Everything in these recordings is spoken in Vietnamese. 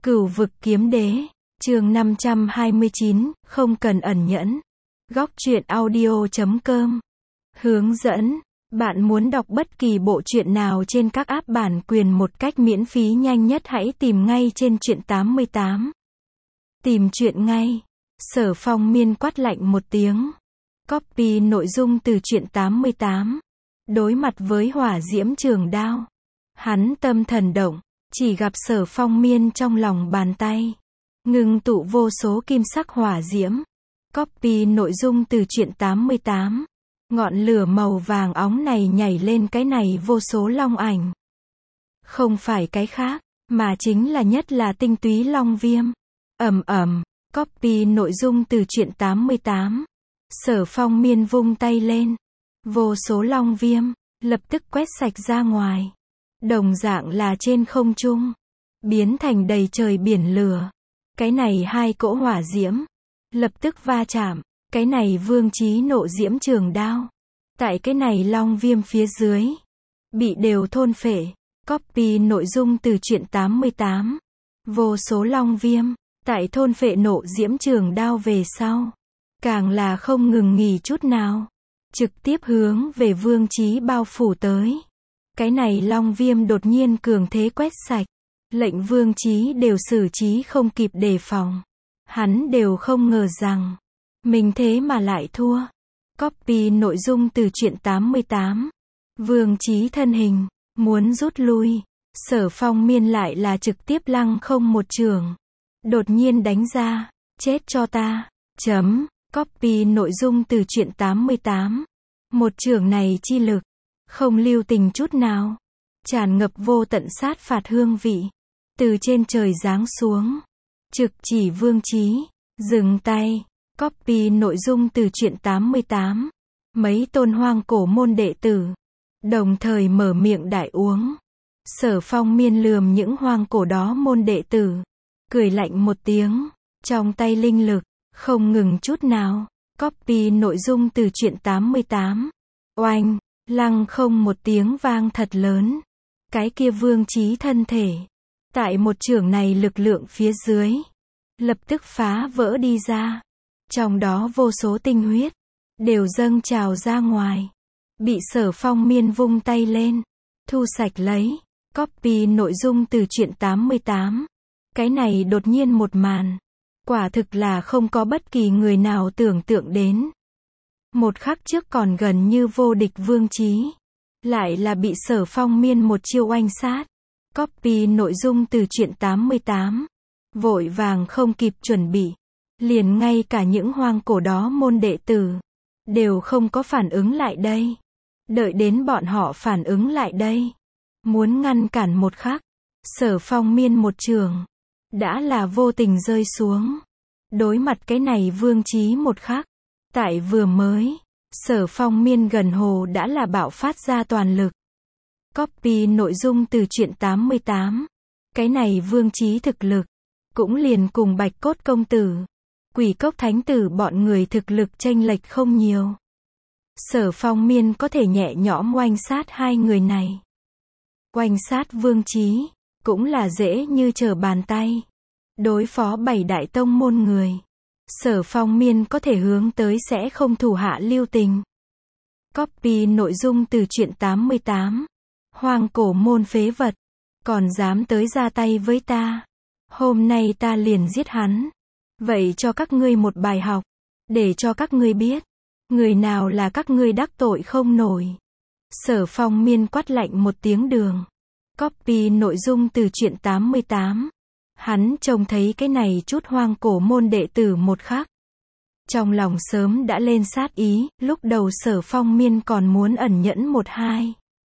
Cửu vực kiếm đế, chương 529, không cần ẩn nhẫn. Góc truyện audio.com. Hướng dẫn, bạn muốn đọc bất kỳ bộ truyện nào trên các app bản quyền một cách miễn phí nhanh nhất hãy tìm ngay trên truyện 88. Tìm truyện ngay. Sở Phong Miên quát lạnh một tiếng. Copy nội dung từ truyện 88. Đối mặt với hỏa diễm trường đao, hắn tâm thần động, chỉ gặp Sở Phong Miên trong lòng bàn tay ngưng tụ vô số kim sắc hỏa diễm. Copy nội dung từ truyện 88. Ngọn lửa màu vàng óng này nhảy lên cái này vô số long ảnh. Không phải cái khác, mà chính là nhất là tinh túy long viêm. Ầm ầm, copy nội dung từ truyện 88. Sở Phong Miên vung tay lên. Vô số long viêm, lập tức quét sạch ra ngoài. Đồng dạng là trên không trung, biến thành đầy trời biển lửa. Cái này hai cỗ hỏa diễm, lập tức va chạm. Cái này vương chí nộ diễm trường đao. Tại cái này long viêm phía dưới, bị đều thôn phệ. Copy nội dung từ truyện 88. Vô số long viêm, tại thôn phệ nộ diễm trường đao về sau, càng là không ngừng nghỉ chút nào. Trực tiếp hướng về vương chí bao phủ tới. Cái này long viêm đột nhiên cường thế quét sạch. Lệnh vương chí đều xử trí không kịp đề phòng. Hắn đều không ngờ rằng mình thế mà lại thua. Copy nội dung từ truyện 88. Vương chí thân hình muốn rút lui. Sở Phong Miên lại là trực tiếp lăng không một trường. Đột nhiên đánh ra. Chết cho ta. Chấm. Copy nội dung từ truyện 88. Một trường này chi lực, không lưu tình chút nào, tràn ngập vô tận sát phạt hương vị. Từ trên trời giáng xuống, trực chỉ vương chí, dừng tay. Copy nội dung từ truyện 88. Mấy tôn hoang cổ môn đệ tử, đồng thời mở miệng đại uống. Sở Phong Miên lườm những hoang cổ đó môn đệ tử, cười lạnh một tiếng, trong tay linh lực, không ngừng chút nào. Copy nội dung từ truyện 88. Oanh, lăng không một tiếng vang thật lớn. Cái kia vương chí thân thể, tại một chưởng này lực lượng phía dưới, lập tức phá vỡ đi ra. Trong đó vô số tinh huyết, đều dâng trào ra ngoài. Bị Sở Phong Miên vung tay lên, thu sạch lấy. Copy nội dung từ truyện 88. Cái này đột nhiên một màn, quả thực là không có bất kỳ người nào tưởng tượng đến. Một khắc trước còn gần như vô địch vương chí, lại là bị Sở Phong Miên một chiêu oanh sát. Copy nội dung từ truyện 88. Vội vàng không kịp chuẩn bị, liền ngay cả những hoang cổ đó môn đệ tử, đều không có phản ứng lại đây. Đợi đến bọn họ phản ứng lại đây, muốn ngăn cản một khắc, Sở Phong Miên một trường, đã là vô tình rơi xuống. Đối mặt cái này vương chí một khắc, tại vừa mới, Sở Phong Miên gần hồ đã là bạo phát ra toàn lực. Copy nội dung từ truyện 88. Cái này vương chí thực lực, cũng liền cùng Bạch Cốt Công Tử, Quỷ Cốc Thánh Tử bọn người thực lực chênh lệch không nhiều. Sở Phong Miên có thể nhẹ nhõm oanh sát hai người này. Oanh sát vương chí, cũng là dễ như trở bàn tay. Đối phó 7 đại tông môn người, Sở Phong Miên có thể hướng tới sẽ không thủ hạ lưu tình. Copy nội dung từ truyện 88. Hoang cổ môn phế vật, còn dám tới ra tay với ta. Hôm nay ta liền giết hắn. Vậy cho các ngươi một bài học, để cho các ngươi biết, người nào là các ngươi đắc tội không nổi. Sở Phong Miên quát lạnh một tiếng đường. Copy nội dung từ truyện 88. Hắn trông thấy cái này chút hoang cổ môn đệ tử một khắc, trong lòng sớm đã lên sát ý. Lúc đầu Sở Phong Miên còn muốn ẩn nhẫn một hai,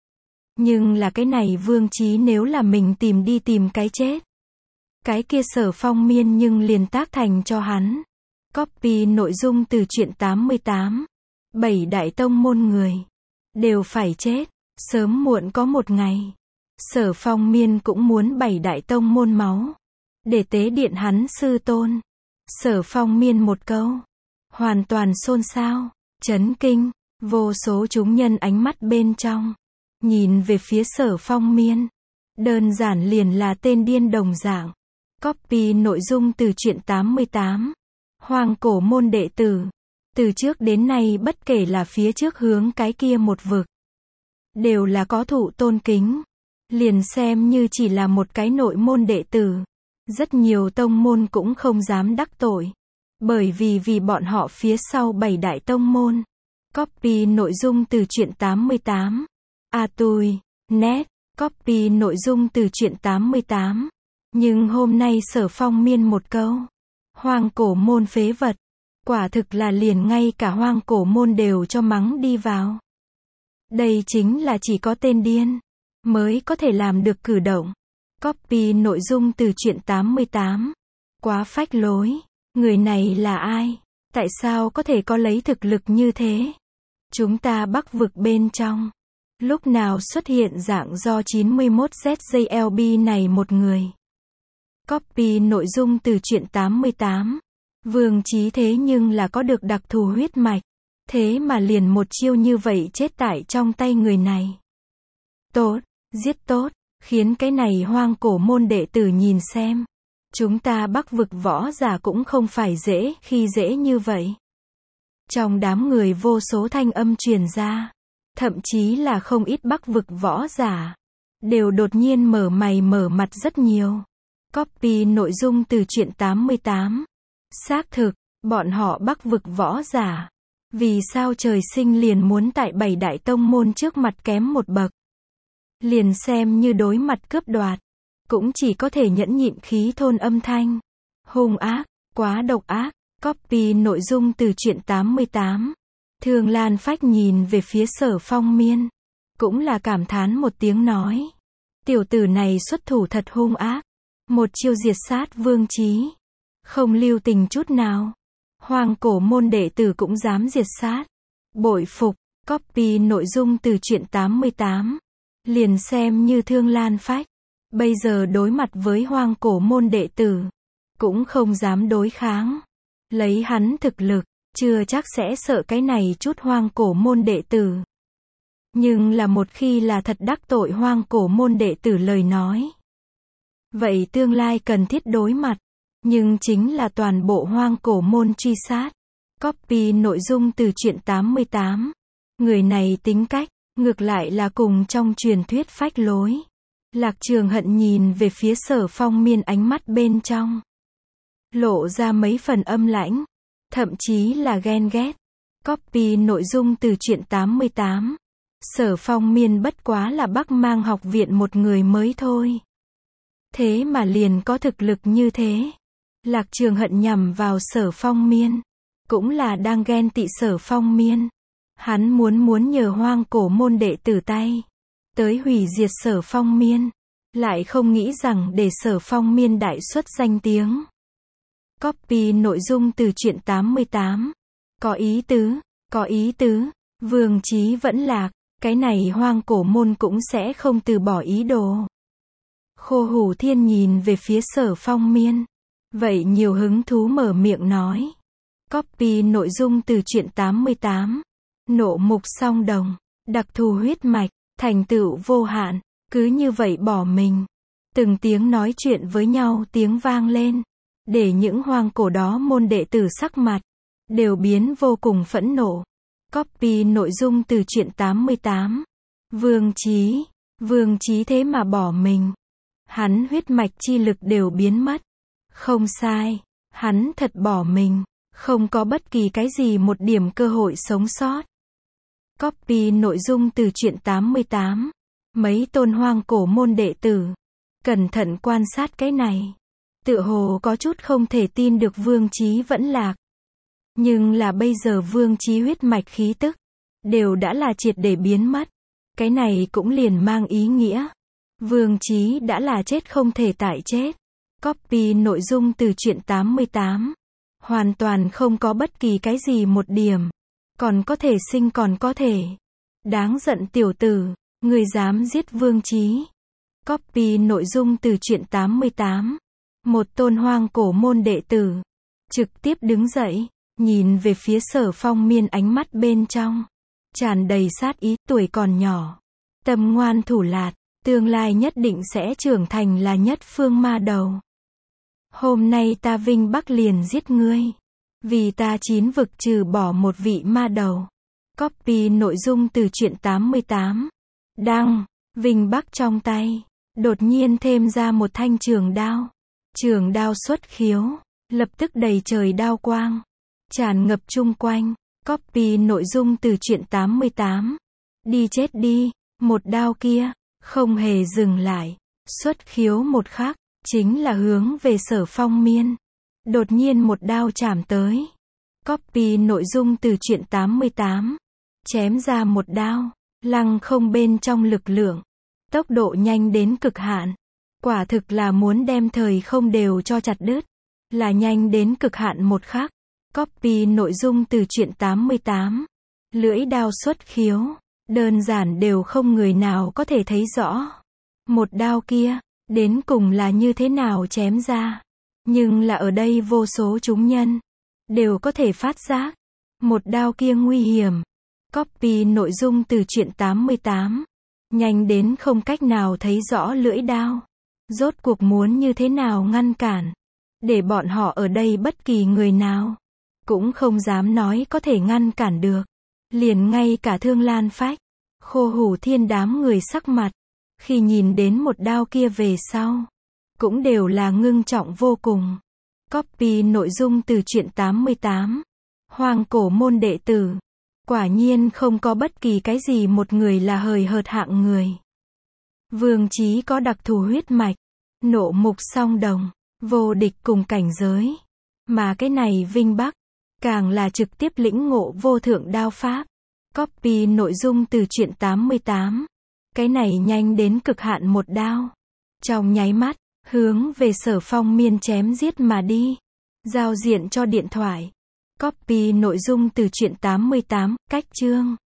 nhưng là cái này vương chí nếu là mình tìm đi tìm cái chết, cái kia Sở Phong Miên nhưng liền tác thành cho hắn. Copy nội dung từ truyện 88. 7 đại tông môn người, đều phải chết, sớm muộn có một ngày. Sở Phong Miên cũng muốn 7 đại tông môn máu, để tế điện hắn sư tôn. Sở Phong Miên một câu, hoàn toàn xôn xao, chấn kinh. Vô số chúng nhân ánh mắt bên trong, nhìn về phía Sở Phong Miên, đơn giản liền là tên điên đồng dạng. Copy nội dung từ truyện 88. Hoang cổ môn đệ tử. Từ trước đến nay bất kể là phía trước hướng cái kia một vực, đều là có thụ tôn kính. Liền xem như chỉ là một cái nội môn đệ tử, rất nhiều tông môn cũng không dám đắc tội. Bởi vì bọn họ phía sau 7 đại tông môn. Copy nội dung từ truyện 88. Tui, net, copy nội dung từ truyện 88. Nhưng hôm nay Sở Phong miên một câu. Hoang cổ môn phế vật. Quả thực là liền ngay cả hoang cổ môn đều cho mắng đi vào. Đây chính là chỉ có tên điên mới có thể làm được cử động. Copy nội dung từ truyện 88. Quá phách lối. Người này là ai? Tại sao có thể có lấy thực lực như thế? Chúng ta Bắc vực bên trong. Lúc nào xuất hiện dạng do 91ZJLB này một người? Copy nội dung từ truyện 88. Vương Chí thế nhưng là có được đặc thù huyết mạch. Thế mà liền một chiêu như vậy chết tại trong tay người này. Tốt, giết tốt, khiến cái này hoang cổ môn đệ tử nhìn xem. Chúng ta Bắc vực võ giả cũng không phải dễ khi dễ như vậy. Trong đám người vô số thanh âm truyền ra. Thậm chí là không ít Bắc vực võ giả. Đều đột nhiên mở mày mở mặt rất nhiều. Copy nội dung từ truyện 88. Xác thực, bọn họ Bắc vực võ giả. Vì sao trời sinh liền muốn tại 7 đại tông môn trước mặt kém một bậc. Liền xem như đối mặt cướp đoạt. Cũng chỉ có thể nhẫn nhịn khí thôn âm thanh. Hung ác, quá độc ác. Copy nội dung từ truyện 88. Thương Lan Phách nhìn về phía Sở Phong miên. Cũng là cảm thán một tiếng nói. Tiểu tử này xuất thủ thật hung ác. Một chiêu diệt sát Vương Chí. Không lưu tình chút nào. Hoang cổ môn đệ tử cũng dám diệt sát. Bội phục. Copy nội dung từ truyện 88. Liền xem như Thương Lan Phách. Bây giờ đối mặt với hoang cổ môn đệ tử. Cũng không dám đối kháng. Lấy hắn thực lực. Chưa chắc sẽ sợ cái này chút hoang cổ môn đệ tử. Nhưng là một khi là thật đắc tội hoang cổ môn đệ tử lời nói. Vậy tương lai cần thiết đối mặt. Nhưng chính là toàn bộ hoang cổ môn truy sát. Copy nội dung từ truyện 88. Người này tính cách, ngược lại là cùng trong truyền thuyết phách lối. Lạc Trường Hận nhìn về phía Sở Phong miên ánh mắt bên trong. Lộ ra mấy phần âm lãnh. Thậm chí là ghen ghét. Copy nội dung từ truyện 88. Sở Phong miên bất quá là Bắc Mang học viện một người mới thôi. Thế mà liền có thực lực như thế. Lạc Trường Hận nhằm vào Sở Phong miên. Cũng là đang ghen tị Sở Phong miên. Hắn muốn nhờ hoang cổ môn đệ tử tay. Tới hủy diệt Sở Phong miên. Lại không nghĩ rằng để Sở Phong miên đại xuất danh tiếng. Copy nội dung từ truyện 88. Có ý tứ. Vương Chí vẫn lạc. Cái này hoang cổ môn cũng sẽ không từ bỏ ý đồ. Khô Hủ Thiên nhìn về phía Sở Phong miên. Vậy nhiều hứng thú mở miệng nói. Copy nội dung từ truyện 88. Nộ mục song đồng. Đặc thù huyết mạch. Thành tựu vô hạn. Cứ như vậy bỏ mình. Từng tiếng nói chuyện với nhau tiếng vang lên. Để những hoang cổ đó môn đệ tử sắc mặt. Đều biến vô cùng phẫn nộ. Copy nội dung từ truyện 88. Vương Chí thế mà bỏ mình. Hắn huyết mạch chi lực đều biến mất. Không sai. Hắn thật bỏ mình. Không có bất kỳ cái gì một điểm cơ hội sống sót. Copy nội dung từ truyện 88. Mấy tôn hoang cổ môn đệ tử. Cẩn thận quan sát cái này. Tựa hồ có chút không thể tin được Vương Chí vẫn lạc. Nhưng là bây giờ Vương Chí huyết mạch khí tức. Đều đã là triệt để biến mất. Cái này cũng liền mang ý nghĩa. Vương Chí đã là chết không thể tại chết. Copy nội dung từ truyện 88. Hoàn toàn không có bất kỳ cái gì một điểm. Còn có thể sinh còn có thể. Đáng giận tiểu tử. Người dám giết Vương Chí. Copy nội dung từ truyện 88. Một tôn hoang cổ môn đệ tử. Trực tiếp đứng dậy. Nhìn về phía Sở Phong miên ánh mắt bên trong. Tràn đầy sát ý tuổi còn nhỏ. Tâm ngoan thủ lạt. Tương lai nhất định sẽ trưởng thành là nhất phương ma đầu. Hôm nay ta Vinh Bắc liền giết ngươi. Vì ta 9 vực trừ bỏ một vị ma đầu. Copy nội dung từ truyện 88. Đăng, Vinh Bắc trong tay. Đột nhiên thêm ra một thanh trường đao. Trường đao xuất khiếu. Lập tức đầy trời đao quang. Tràn ngập chung quanh. Copy nội dung từ truyện 88. Đi chết đi. Một đao kia. Không hề dừng lại. Xuất khiếu một khắc. Chính là hướng về Sở Phong Miên. Đột nhiên một đao chạm tới. Copy nội dung từ truyện 88. Chém ra một đao. Lăng không bên trong lực lượng. Tốc độ nhanh đến cực hạn. Quả thực là muốn đem thời không đều cho chặt đứt. Là nhanh đến cực hạn một khắc. Copy nội dung từ truyện 88. Lưỡi đao xuất khiếu. Đơn giản đều không người nào có thể thấy rõ. Một đao kia, đến cùng là như thế nào chém ra. Nhưng là ở đây vô số chúng nhân. Đều có thể phát giác. Một đao kia nguy hiểm. Copy nội dung từ truyện 88. Nhanh đến không cách nào thấy rõ lưỡi đao. Rốt cuộc muốn như thế nào ngăn cản. Để bọn họ ở đây bất kỳ người nào. Cũng không dám nói có thể ngăn cản được. Liền ngay cả Thương Lan Phách. Khô Hủ Thiên đám người sắc mặt. Khi nhìn đến một đao kia về sau. Cũng đều là ngưng trọng vô cùng. Copy nội dung từ truyện 88. Hoàng cổ môn đệ tử. Quả nhiên không có bất kỳ cái gì một người là hời hợt hạng người. Vương Chí có đặc thù huyết mạch. Nộ mục song đồng. Vô địch cùng cảnh giới. Mà cái này Vinh Bắc. Càng là trực tiếp lĩnh ngộ vô thượng đao pháp. Copy nội dung từ truyện 88. Cái này nhanh đến cực hạn một đao. Trong nháy mắt, hướng về Sở Phong Miên chém giết mà đi. Giao diện cho điện thoại. Copy nội dung từ truyện 88, cách chương.